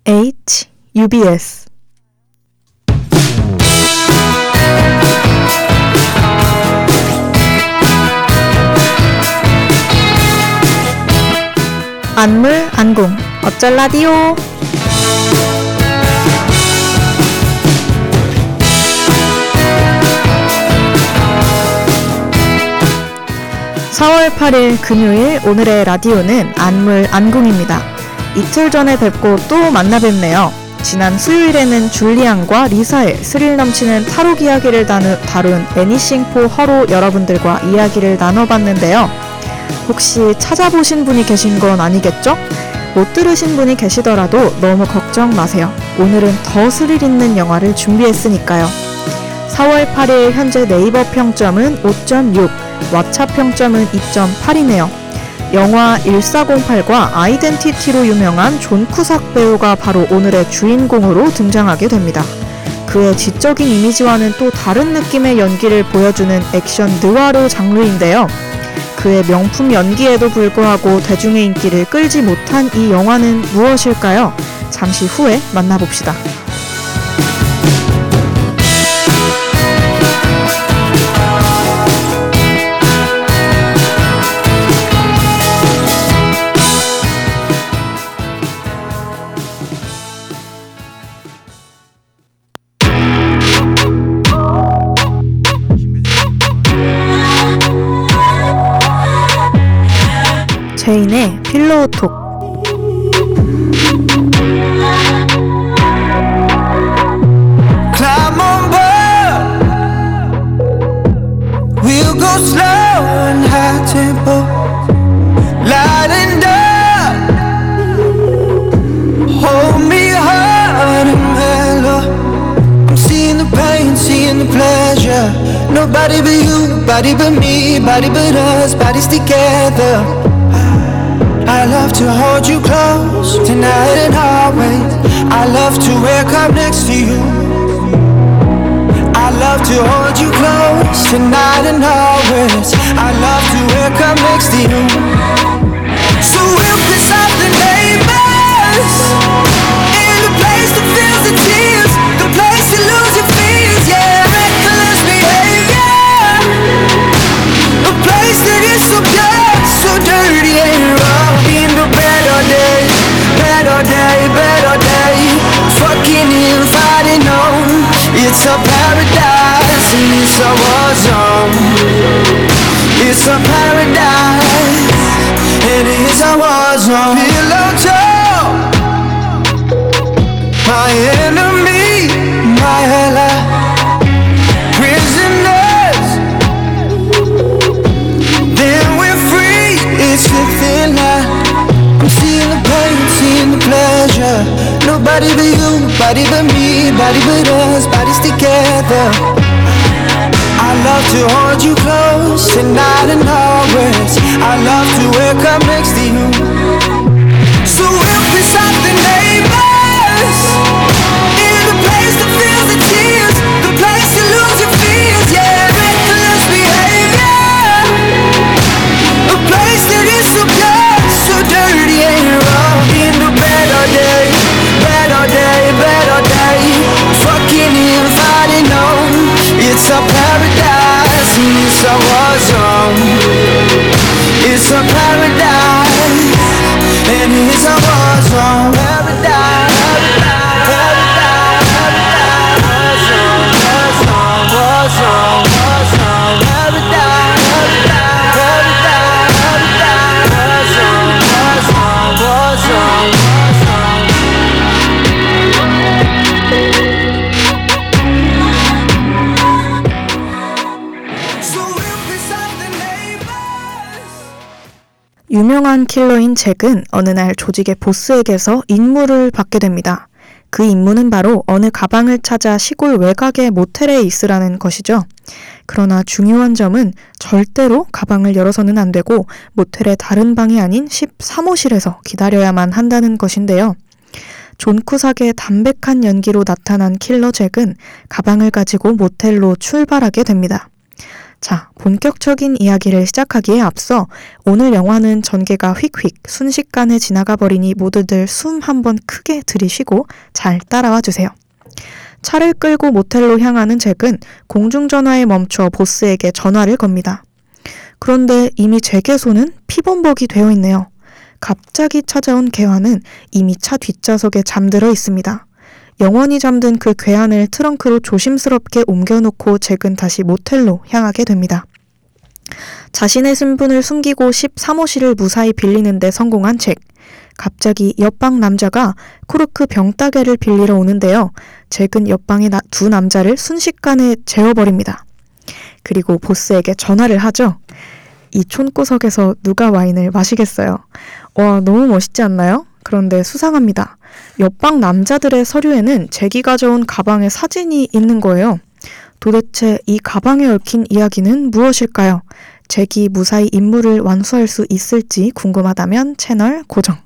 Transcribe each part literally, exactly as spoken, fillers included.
H, 유비에스. 안물 안궁 어쩔 라디오. 사월 팔일 금요일, 오늘의 라디오는 안물 안궁입니다. 이틀 전에 뵙고 또 만나 뵙네요. 지난 수요일에는 줄리안과 리사의 스릴 넘치는 탈옥 이야기를 다룬 애니싱 포 허로 여러분들과 이야기를 나눠봤는데요. 혹시 찾아보신 분이 계신 건 아니겠죠? 못 들으신 분이 계시더라도 너무 걱정 마세요. 오늘은 더 스릴 있는 영화를 준비했으니까요. 사월 팔일 현재 네이버 평점은 오 점 육, 왓챠 평점은 이 점 팔이네요. 영화 일사공팔과 아이덴티티로 유명한 존 쿠삭 배우가 바로 오늘의 주인공으로 등장하게 됩니다. 그의 지적인 이미지와는 또 다른 느낌의 연기를 보여주는 액션 느와르 장르인데요. 그의 명품 연기에도 불구하고 대중의 인기를 끌지 못한 이 영화는 무엇일까요? 잠시 후에 만나봅시다. 제인의 필로우톡. Climb on board. We'll go slow and high tempo. Light and dark. Hold me hard and mellow. I'm seeing the pain, seeing the pleasure. Nobody but you, body but me, body but us, bodies together. I love to hold you close, tonight and always. I love to wake up next to you. I love to hold you close, tonight and always. I love to wake up next to you. So we'll piss off the neighbors, in the place that feels the tears, the place you lose your fears, yeah. Reckless behavior, a place that is so pure, so dirty and raw. Better day, better day, better day. Fucking and fighting on. It's a paradise and it's a war zone. It's a paradise and it's a war zone. Pillow talk, my enemy, my ally. Prisoners, then we're free. It's a thin line. I'm seeing the pain, seeing the pleasure. Nobody but you, body but me, body but us, bodies together. I love to hold you close, tonight and always. I love to wake up next to you. So we'll piss off the neighbors, in the place that feels the tears, the place to lose your fears, yeah. Reckless behavior, a place that is so pure, so dirty and raw. In the better day, better day, better day. Fucking and fighting on. It's a paradise and it's a war zone. It's a paradise and it's a war zone. Paradise, paradise, paradise, war zone, war zone, war zone, paradise, paradise, paradise, war zone, war zone, war zone. 유명한 킬러인 잭은 어느 날 조직의 보스에게서 임무를 받게 됩니다. 그 임무는 바로 어느 가방을 찾아 시골 외곽의 모텔에 있으라는 것이죠. 그러나 중요한 점은 절대로 가방을 열어서는 안 되고 모텔의 다른 방이 아닌 십삼 호실에서 기다려야만 한다는 것인데요. 존 쿠삭의 담백한 연기로 나타난 킬러 잭은 가방을 가지고 모텔로 출발하게 됩니다. 자, 본격적인 이야기를 시작하기에 앞서 오늘 영화는 전개가 휙휙 순식간에 지나가 버리니 모두들 숨 한번 크게 들이쉬고 잘 따라와 주세요. 차를 끌고 모텔로 향하는 잭은 공중전화에 멈춰 보스에게 전화를 겁니다. 그런데 이미 잭의 손은 피범벅이 되어 있네요. 갑자기 찾아온 괴한은 이미 차 뒷좌석에 잠들어 있습니다. 영원히 잠든 그 괴한을 트렁크로 조심스럽게 옮겨놓고 잭은 다시 모텔로 향하게 됩니다. 자신의 신분을 숨기고 십 사무실을 무사히 빌리는 데 성공한 잭. 갑자기 옆방 남자가 코르크 병따개를 빌리러 오는데요. 잭은 옆방의 나, 두 남자를 순식간에 재워버립니다. 그리고 보스에게 전화를 하죠. 이 촌구석에서 누가 와인을 마시겠어요. 와, 너무 멋있지 않나요? 그런데 수상합니다. 옆방 남자들의 서류에는 잭이 가져온 가방에 사진이 있는 거예요. 도대체 이 가방에 얽힌 이야기는 무엇일까요? 잭이 무사히 임무를 완수할 수 있을지 궁금하다면 채널 고정.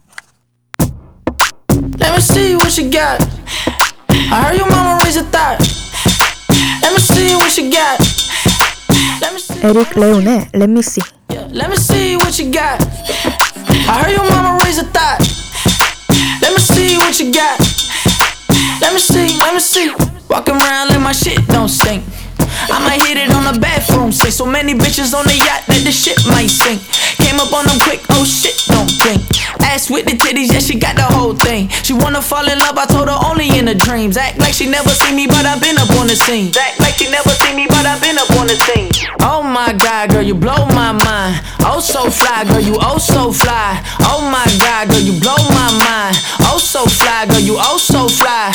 Let me see what you got. I heard your mama raise a thought. Let me see what you got. Let me see. 에릭 레온의 Let Me See. Yeah, let me see what you got. I heard your mama raise a thought. Let me see what you got. Let me see, let me see. Walking around like my shit don't stink. I might hit it on the bathroom sink. So many bitches on the yacht that the shit might sink. Came up on them quick, oh shit, don't think. Ass with the titties, yeah, she got the whole thing. She wanna fall in love, I told her only in the dreams. Act like she never seen me, but I've been up on the scene. Act like she never seen me, but I've been up on the scene. Oh my god, girl, you blow my mind. Oh so fly, girl, you oh so fly. Oh my god, girl, you blow my mind. Oh so fly, girl, you oh so fly.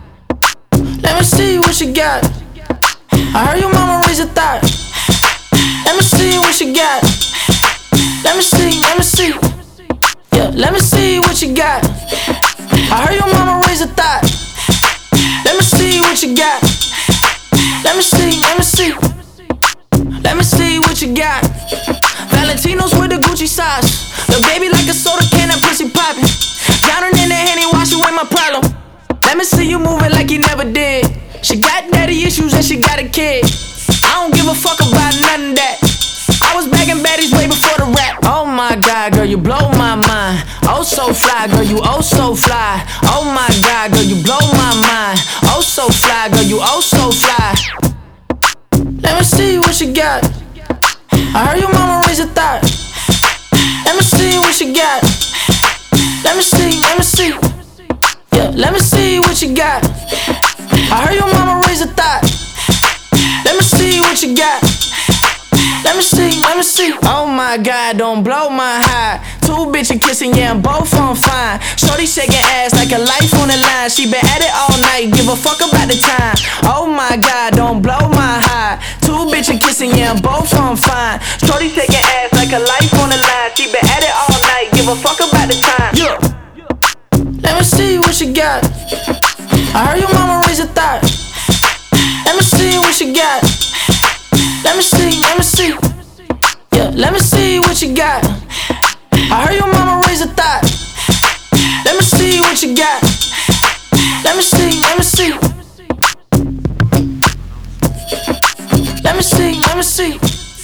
Let me see what you got. I heard your mama raise a thought. Let me see what you got. Let me see, let me see. Yeah, let me see what you got. I heard your mama raise a thought. Let me see what you got. Let me see, let me see. Let me see what you got. Valentinos with the Gucci sauce. The baby like a soda can, that pussy poppin'. Drowning in the Henny, wash away my problem. Let me see you moving like you never did. She got daddy issues and she got a kid. I don't give a fuck about none of that. I was bagging baddies way before the rap. Oh my god, girl, you blow my mind. Oh so fly, girl, you oh so fly. Oh my god, girl, you blow my mind. Oh so fly, girl, you oh so fly. Let me see what you got. I heard your mama raise a thought. Let me see what you got. Let me see, let me see. Yeah, let me see what you got. I heard your mama raise a thought. Let me see what you got. Let me see, let me see. Oh my god, don't blow my high. Two bitches kissing, yeah, I'm both on fine. Shorty shaking ass like a life on the line. She been at it all night, give a fuck about the time. Oh my god, don't blow my high. Two bitches kissing, yeah, I'm both on fine. Shorty shaking ass like a life on the line. She been at it all night, give a fuck about the time. Yeah. Let me see what you got. I heard your mama raise a thought. Let me see what you got. Let me see, let me see. Yeah, let me see what you got. I heard your mama raise a thought. Let me see what you got. Let me see, let me see. Let me see, let me see.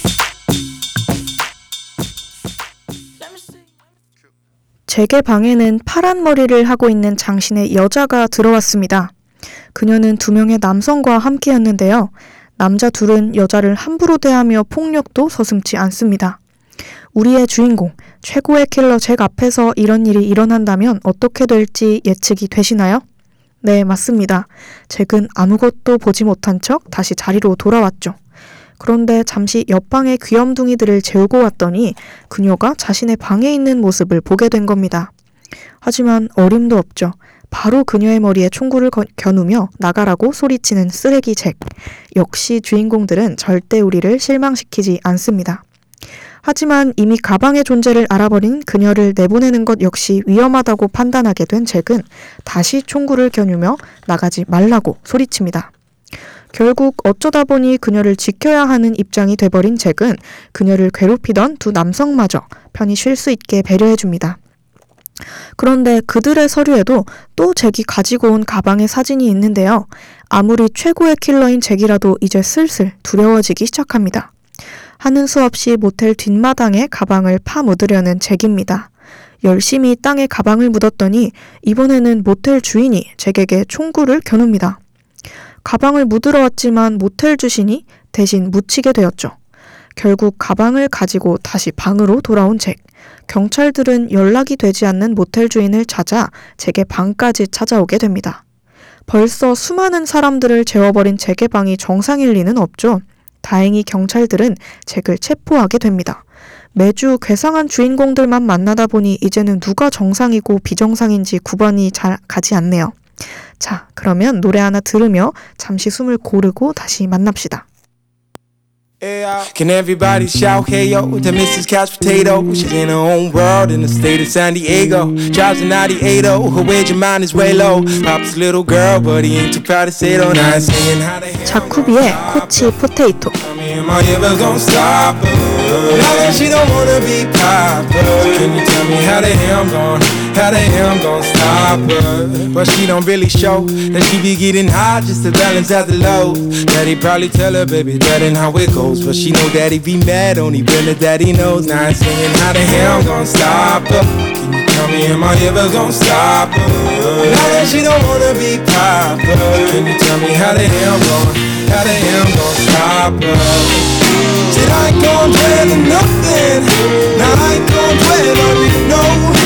Let me see. 잭의 방에는 파란 머리를 하고 있는 장신의 여자가 들어왔습니다. 그녀는 두 명의 남성과 함께였는데요. 남자 둘은 여자를 함부로 대하며 폭력도 서슴지 않습니다. 우리의 주인공, 최고의 킬러 잭 앞에서 이런 일이 일어난다면 어떻게 될지 예측이 되시나요? 네, 맞습니다. 잭은 아무것도 보지 못한 척 다시 자리로 돌아왔죠. 그런데 잠시 옆방의 귀염둥이들을 재우고 왔더니 그녀가 자신의 방에 있는 모습을 보게 된 겁니다. 하지만 어림도 없죠. 바로 그녀의 머리에 총구를 거, 겨누며 나가라고 소리치는 쓰레기 잭. 역시 주인공들은 절대 우리를 실망시키지 않습니다. 하지만 이미 가방의 존재를 알아버린 그녀를 내보내는 것 역시 위험하다고 판단하게 된 잭은 다시 총구를 겨누며 나가지 말라고 소리칩니다. 결국 어쩌다 보니 그녀를 지켜야 하는 입장이 돼버린 잭은 그녀를 괴롭히던 두 남성마저 편히 쉴 수 있게 배려해줍니다. 그런데 그들의 서류에도 또 잭이 가지고 온 가방의 사진이 있는데요. 아무리 최고의 킬러인 잭이라도 이제 슬슬 두려워지기 시작합니다. 하는 수 없이 모텔 뒷마당에 가방을 파묻으려는 잭입니다. 열심히 땅에 가방을 묻었더니 이번에는 모텔 주인이 잭에게 총구를 겨눕니다. 가방을 묻으러 왔지만 모텔 주신이 대신 묻히게 되었죠. 결국 가방을 가지고 다시 방으로 돌아온 잭. 경찰들은 연락이 되지 않는 모텔 주인을 찾아 잭의 방까지 찾아오게 됩니다. 벌써 수많은 사람들을 재워버린 잭의 방이 정상일 리는 없죠. 다행히 경찰들은 잭을 체포하게 됩니다. 매주 괴상한 주인공들만 만나다 보니 이제는 누가 정상이고 비정상인지 구분이 잘 가지 않네요. 자, 그러면 노래 하나 들으며 잠시 숨을 고르고 다시 만납시다. Can everybody shout hey yo to Missus Couch Potato? She's in her own world in the state of San Diego. Drives a ninety-eight oh, her wage of mine is way low. Pop's a little girl, but he ain't too proud to say it on. Now singing how the hell 자쿠비의 코치 포테이토. am I ever gonna stop her? Now that she don't wanna be popular, can you tell me how the hell I'm gonna, how the hell I'm gonna stop her? But she don't really show that she be getting high just to balance out the low. Daddy probably tell her, baby, that ain't how it goes. But she know daddy be mad, only better daddy knows. Now I'm singing how the hell I'm gonna stop her? Can you tell me, am I ever gonna stop her? Now that she don't wanna be popular, can you tell me how the hell I'm gonna, how the hell I'm gonna stop her? Said I ain't gon' dwell on nothing. Now I ain't gon' dwell on it, no.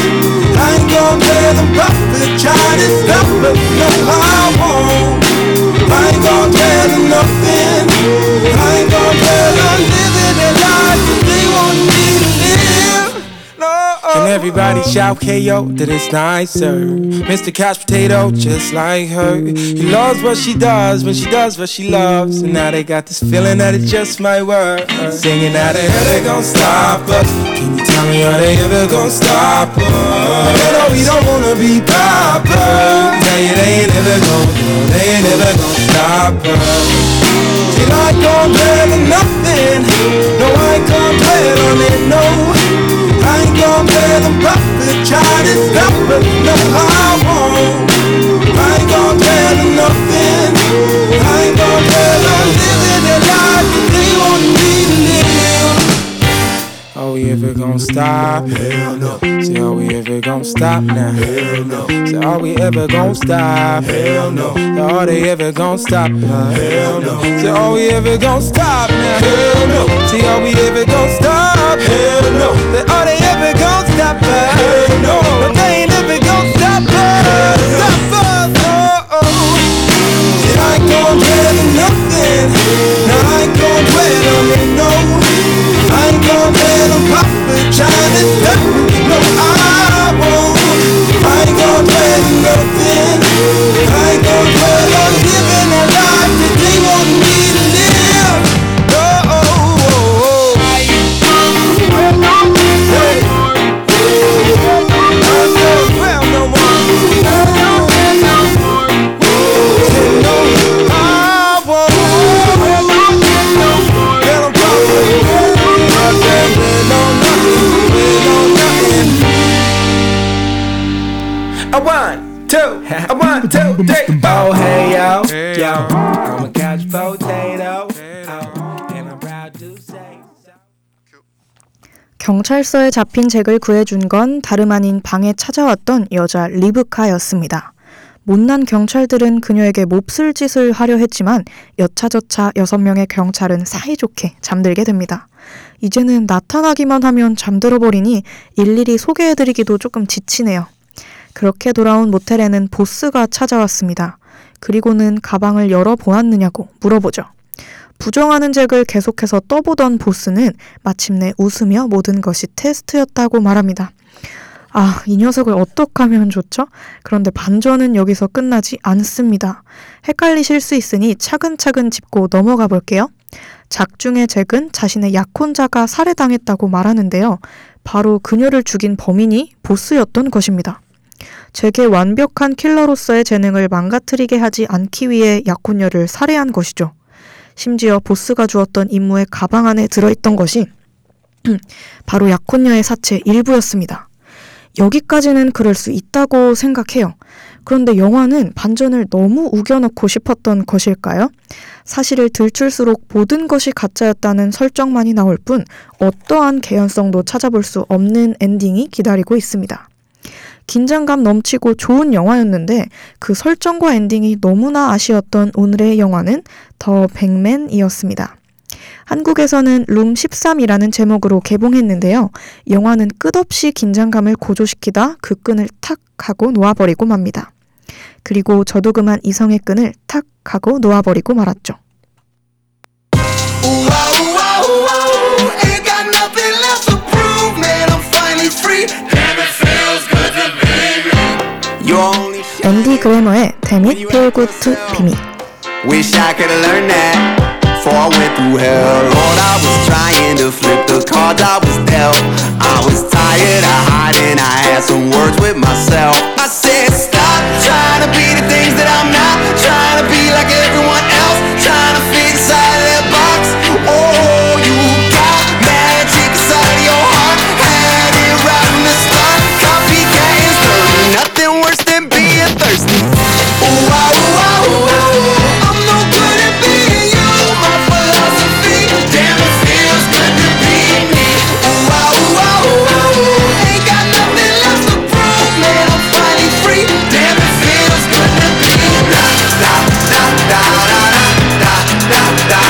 I ain't gon' dwell on profit, trying to stop her, no I won't. I ain't gon' dwell on nothing. I ain't gon' dwell on living a life that they want me to live. No. Can everybody shout K O that it's nicer? Mister Couch Potato, just like her. He loves what she does when she does what she loves. And now they got this feeling that it just might work. Singing how the hell they gon' stop us? Can you tell me how they ever gon' stop us? They know we don't wanna be popular. They, they ain't ever gon' do, they ain't ever gon' stop us. Till I ain't gon' dwell on nothing. No, I ain't gon' dwell on it, no. I ain't gon' dwell on profit, trying to stop it, no I won't. I ain't gon' dwell on nothing. I ain't gon' dwell on living a life that they want me to live. Are we ever gon' stop? Hell no. Say, are we ever gon' stop now? Hell no. Say, are we ever gon' stop? Hell no. Say, are they ever gon' stop? Uh, hell no. Say, are we ever gon' stop now? Hell no. Say, are we ever gon' stop? Hell no. Say, are they ever gon' stop? Uh, hell no. No, they ain't ever gon' stop us. Stop us. Oh, oh. Say, I ain't gon' dwell on nothing. No, I ain't gon' dwell on it, no. I ain't gon' dwell on profit, trying to stop it, no I won't. I ain't gon' dwell on nothing. I ain't gon' dwell on living a life that they want me to live. Oh, oh, oh, oh. Hey. I ain't gon' dwell no more. A one, two, a one, two, three. Oh hey yo, yo, I'm a couch potato, and I'm proud to say so. 경찰서에 잡힌 잭을 구해준 건 다름 아닌 방에 찾아왔던 여자 리브카였습니다. 못난 경찰들은 그녀에게 몹쓸 짓을 하려 했지만 여차저차 여섯 명의 경찰은 사이좋게 잠들게 됩니다. 이제는 나타나기만 하면 잠들어버리니 일일이 소개해드리기도 조금 지치네요. 그렇게 돌아온 모텔에는 보스가 찾아왔습니다. 그리고는 가방을 열어보았느냐고 물어보죠. 부정하는 잭을 계속해서 떠보던 보스는 마침내 웃으며 모든 것이 테스트였다고 말합니다. 아, 이 녀석을 어떻게 하면 좋죠? 그런데 반전은 여기서 끝나지 않습니다. 헷갈리실 수 있으니 차근차근 짚고 넘어가 볼게요. 작중의 잭은 자신의 약혼자가 살해당했다고 말하는데요. 바로 그녀를 죽인 범인이 보스였던 것입니다. 잭의 완벽한 킬러로서의 재능을 망가뜨리게 하지 않기 위해 약혼녀를 살해한 것이죠. 심지어 보스가 주었던 임무의 가방 안에 들어있던 것이 바로 약혼녀의 사체 일부였습니다. 여기까지는 그럴 수 있다고 생각해요. 그런데 영화는 반전을 너무 우겨넣고 싶었던 것일까요? 사실을 들출수록 모든 것이 가짜였다는 설정만이 나올 뿐 어떠한 개연성도 찾아볼 수 없는 엔딩이 기다리고 있습니다. 긴장감 넘치고 좋은 영화였는데 그 설정과 엔딩이 너무나 아쉬웠던 오늘의 영화는 더 백맨이었습니다. 한국에서는 룸 십삼이라는 제목으로 개봉했는데요. 영화는 끝없이 긴장감을 고조시키다 그 끈을 탁 하고 놓아버리고 맙니다. 그리고 저도 그만 이성의 끈을 탁 하고 놓아버리고 말았죠. 앤디 그래머의 Damn It Feel Good To Be Me. Wish I could have learned that before I went through hell. Lord, I was trying to flip the cards I was dealt. I was tired of hiding, I had some words with myself. I said stop trying to be the things that I'm not, trying to be like everyone else, trying to fit inside that box. Oh, you got magic inside of your heart, had it right from the start. Copycat is dirty, nothing worse than being thirsty. Ooh, ah, ooh, ah, ooh, ah. I'm no good at being you, my philosophy. Damn, it feels good to be me. Ooh, ah, ooh, ah, ooh, ah. Ain't got nothing left to prove, man, I'm finally free. Damn, it feels good to be me. Da, da, da, da, da, da, da, da,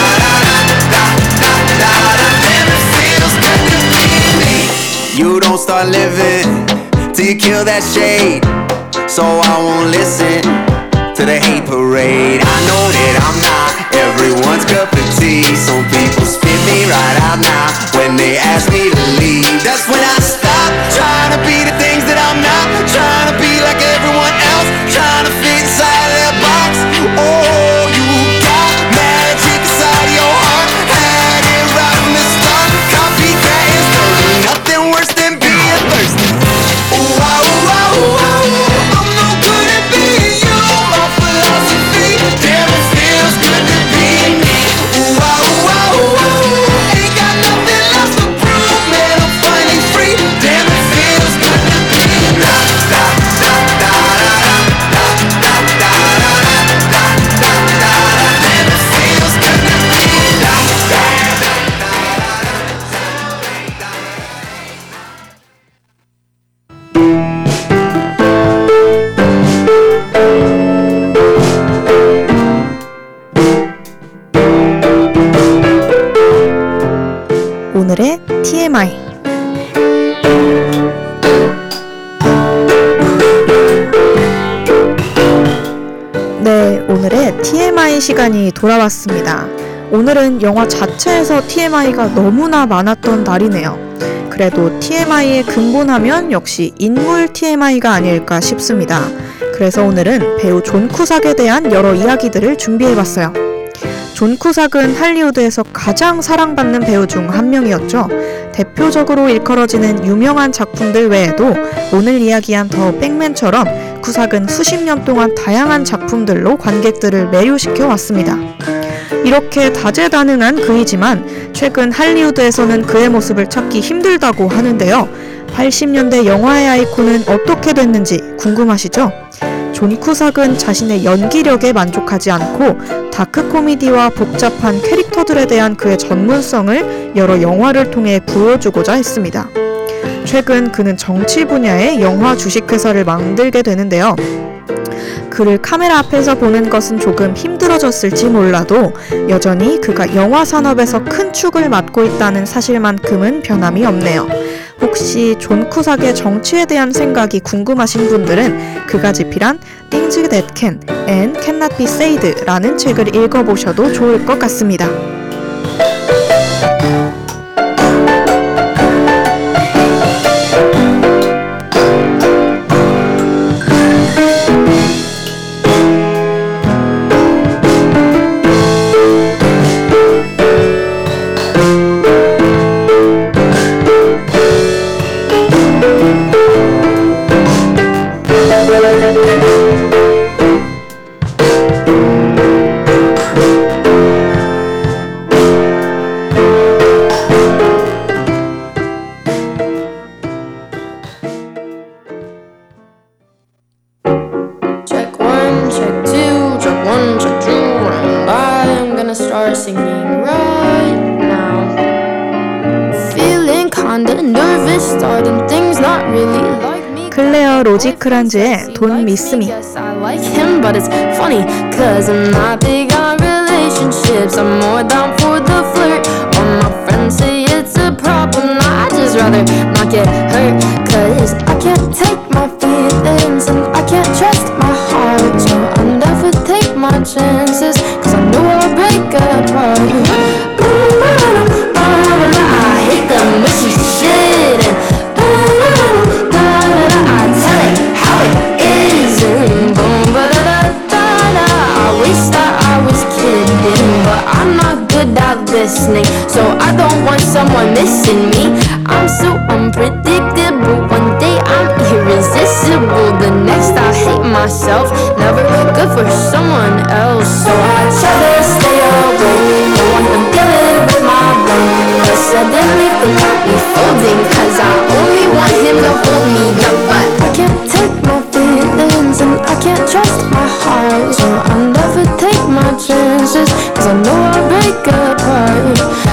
da, da, da, da. Damn, it feels good to be me. You don't start living till you kill that shade, so I won't listen to the hate parade. I know that I'm not everyone's cup of tea. Some people spit me right out now when they ask me to leave. That's when I stop trying to be the things that I'm not, trying to be like everyone else, trying to fit inside that box. Oh, you got magic inside of your heart, had it right from the start. Copycat is dirty, nothing worse than being thirsty. Ooh, ah, ooh, ah, ooh, ah. I'm no good at being you, my philosophy. Damn, it feels good to be me. Ooh, ah, ooh, ah, ooh, ah. Ain't got nothing left to prove, man, I'm finally free. Damn, it feels good to be me. Da, da, da, da, da, da, da, da, da, da, da, da. Damn, it feels good to be me. Da, da, da, da, da. 오늘의 티엠아이. 네, 오늘의 티엠아이 시간이 돌아왔습니다. 오늘은 영화 자체에서 티엠아이가 너무나 많았던 날이네요. 그래도 티엠아이의 근본하면 역시 인물 티엠아이가 아닐까 싶습니다. 그래서 오늘은 배우 존 쿠삭에 대한 여러 이야기들을 준비해봤어요. 존 쿠삭은 할리우드에서 가장 사랑받는 배우 중 한 명이었죠. 대표적으로 일컬어지는 유명한 작품들 외에도 오늘 이야기한 더 백맨처럼 쿠삭은 수십 년 동안 다양한 작품들로 관객들을 매료시켜 왔습니다. 이렇게 다재다능한 그이지만 최근 할리우드에서는 그의 모습을 찾기 힘들다고 하는데요. 팔십 년대 영화의 아이콘은 어떻게 됐는지 궁금하시죠? 존 쿠삭은 자신의 연기력에 만족하지 않고 다크 코미디와 복잡한 캐릭터들에 대한 그의 전문성을 여러 영화를 통해 보여주고자 했습니다. 최근 그는 정치 분야의 영화 주식회사를 만들게 되는데요. 그를 카메라 앞에서 보는 것은 조금 힘들어졌을지 몰라도 여전히 그가 영화 산업에서 큰 축을 맡고 있다는 사실만큼은 변함이 없네요. 혹시 존 쿠삭의 정치에 대한 생각이 궁금하신 분들은 그가 집필한 Things That Can and Cannot Be Said 라는 책을 읽어보셔도 좋을 것 같습니다. ones are drooling by. I'm gonna start singing right now. Feeling kinda nervous, starting things not really like me. 클레어 로지크란즈의 Don't Miss Me. Yes, I like him, but it's funny, cause I'm not big on relationships. I'm more down for the flirt. All my friends say it's a problem, I just rather not get hurt. Cause I can't take my feelings and I can't trust my heart. So I'll never take my chances, cause I know I'll break apart. I hate the mushy shit and I tell it how it is and boom, ba-da-da-da-da. I wish that I was kidding, but I'm not good at listening, so I don't want someone missing me. I'm so unpredictable, one day I'm irresistible, the next I hate myself, never good for someone else. So I try to stay away, don't want them dealing with my brain, but suddenly they got me folding, cause I only want him to hold me up. But I can't take my feelings and I can't trust my heart, so I'll never take my chances, cause I know I'll break apart.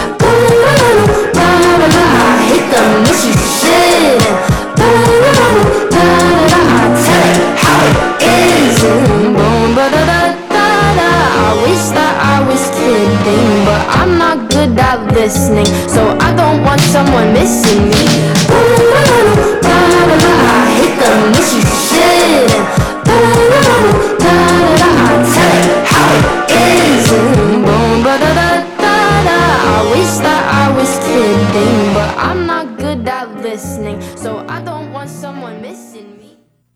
I hate the mushy shit. I tell it how it is and boom, ba-da-da-da-da. I wish that I was kidding, but I'm not good at listening, so I don't want someone missing me. I hate the mushy shit. I tell it how it is and boom, ba-da-da-da-da. I wish that I was kidding, but I'm not good at listening, so I don't want someone missing me.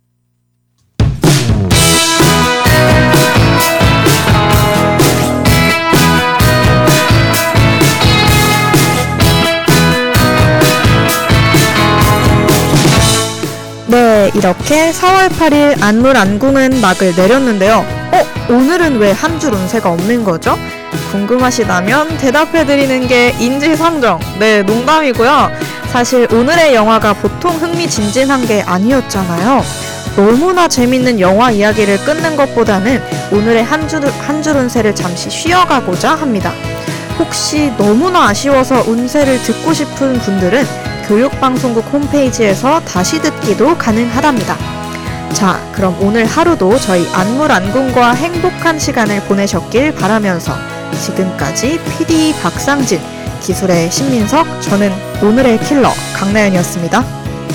네, 이렇게 사월 팔일 안물 안궁은 막을 내렸는데요. 어? 오늘은 왜 한 줄 운세가 없는 거죠? 궁금하시다면 대답해드리는 게 인지상정. 네, 농담이고요. 사실 오늘의 영화가 보통 흥미진진한 게 아니었잖아요. 너무나 재밌는 영화 이야기를 끊는 것보다는 오늘의 한 줄, 한 줄 운세를 잠시 쉬어가고자 합니다. 혹시 너무나 아쉬워서 운세를 듣고 싶은 분들은 교육방송국 홈페이지에서 다시 듣기도 가능하답니다. 자, 그럼 오늘 하루도 저희 안물안궁과 행복한 시간을 보내셨길 바라면서 지금까지 피디 박상진, 기술의 신민석, 저는 오늘의 킬러 강나연이었습니다.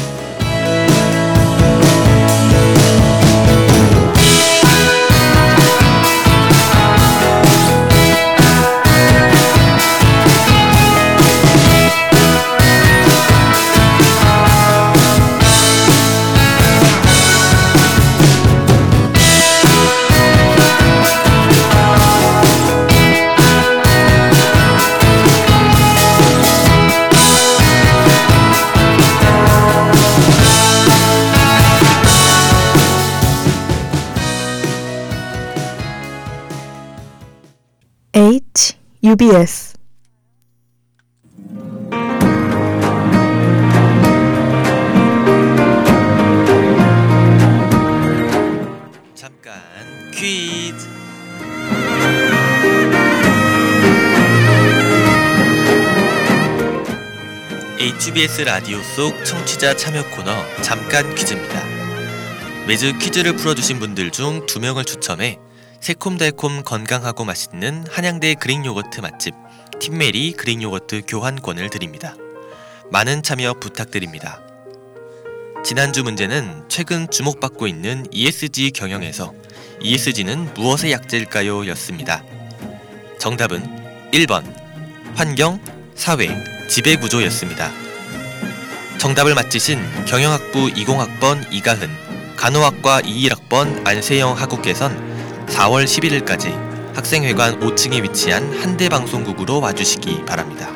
H 유비에스 잠깐 퀴즈. 에이치비에스 라디오 속 청취자 참여 코너 잠깐 퀴즈입니다. 매주 퀴즈를 풀어주신 분들 중 두 명을 추첨해 새콤달콤 건강하고 맛있는 한양대 그릭 요거트 맛집 팀메리 그릭 요거트 교환권을 드립니다. 많은 참여 부탁드립니다. 지난주 문제는 최근 주목받고 있는 이에스지 경영에서 이에스지는 무엇의 약자일까요? 였습니다. 정답은 일 번 환경, 사회, 지배구조였습니다. 정답을 맞히신 경영학부 이공학번 이가흔, 간호학과 이십일 학번 안세영 하국께선 사월 십일일까지 학생회관 오 층에 위치한 한대방송국으로 와주시기 바랍니다.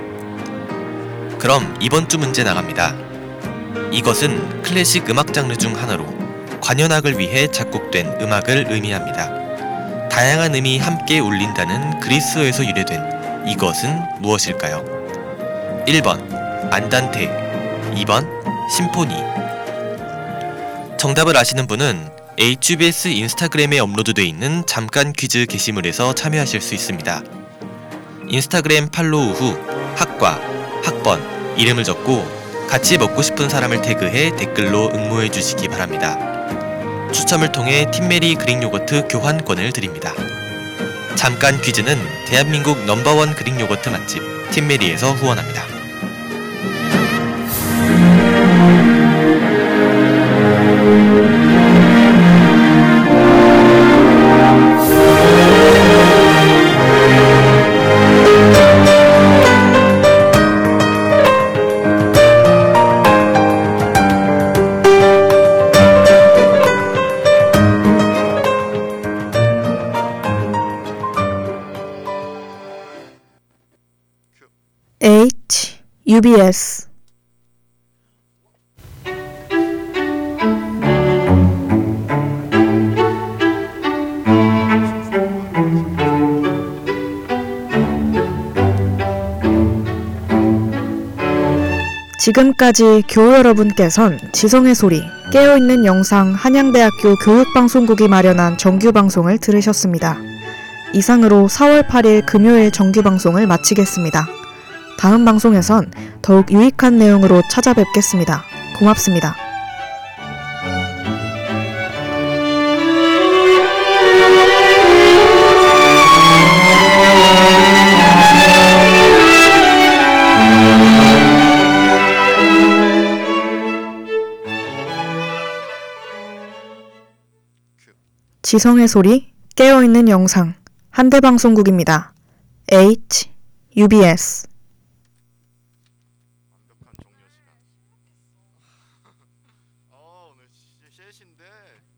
그럼 이번 주 문제 나갑니다. 이것은 클래식 음악 장르 중 하나로 관현악을 위해 작곡된 음악을 의미합니다. 다양한 음이 함께 울린다는 그리스어에서 유래된 이것은 무엇일까요? 일 번 안단테, 이 번 심포니. 정답을 아시는 분은 에이치비에스 인스타그램에 업로드돼 있는 잠깐 퀴즈 게시물에서 참여하실 수 있습니다. 인스타그램 팔로우 후 학과, 학번, 이름을 적고 같이 먹고 싶은 사람을 태그해 댓글로 응모해 주시기 바랍니다. 추첨을 통해 팀메리 그릭 요거트 교환권을 드립니다. 잠깐 퀴즈는 대한민국 넘버원 그릭 요거트 맛집 팀메리에서 후원합니다. H, 유비에스 지금까지 교우 여러분께선 지성의 소리, 깨어있는 영상 한양대학교 교육방송국이 마련한 정규방송을 들으셨습니다. 이상으로 사월 팔일 금요일 정규방송을 마치겠습니다. 다음 방송에선 더욱 유익한 내용으로 찾아뵙겠습니다. 고맙습니다. 지성의 소리, 깨어있는 영상 한대방송국입니다. H, 유비에스 완벽한 종료 시간. 어, 오늘 셋인데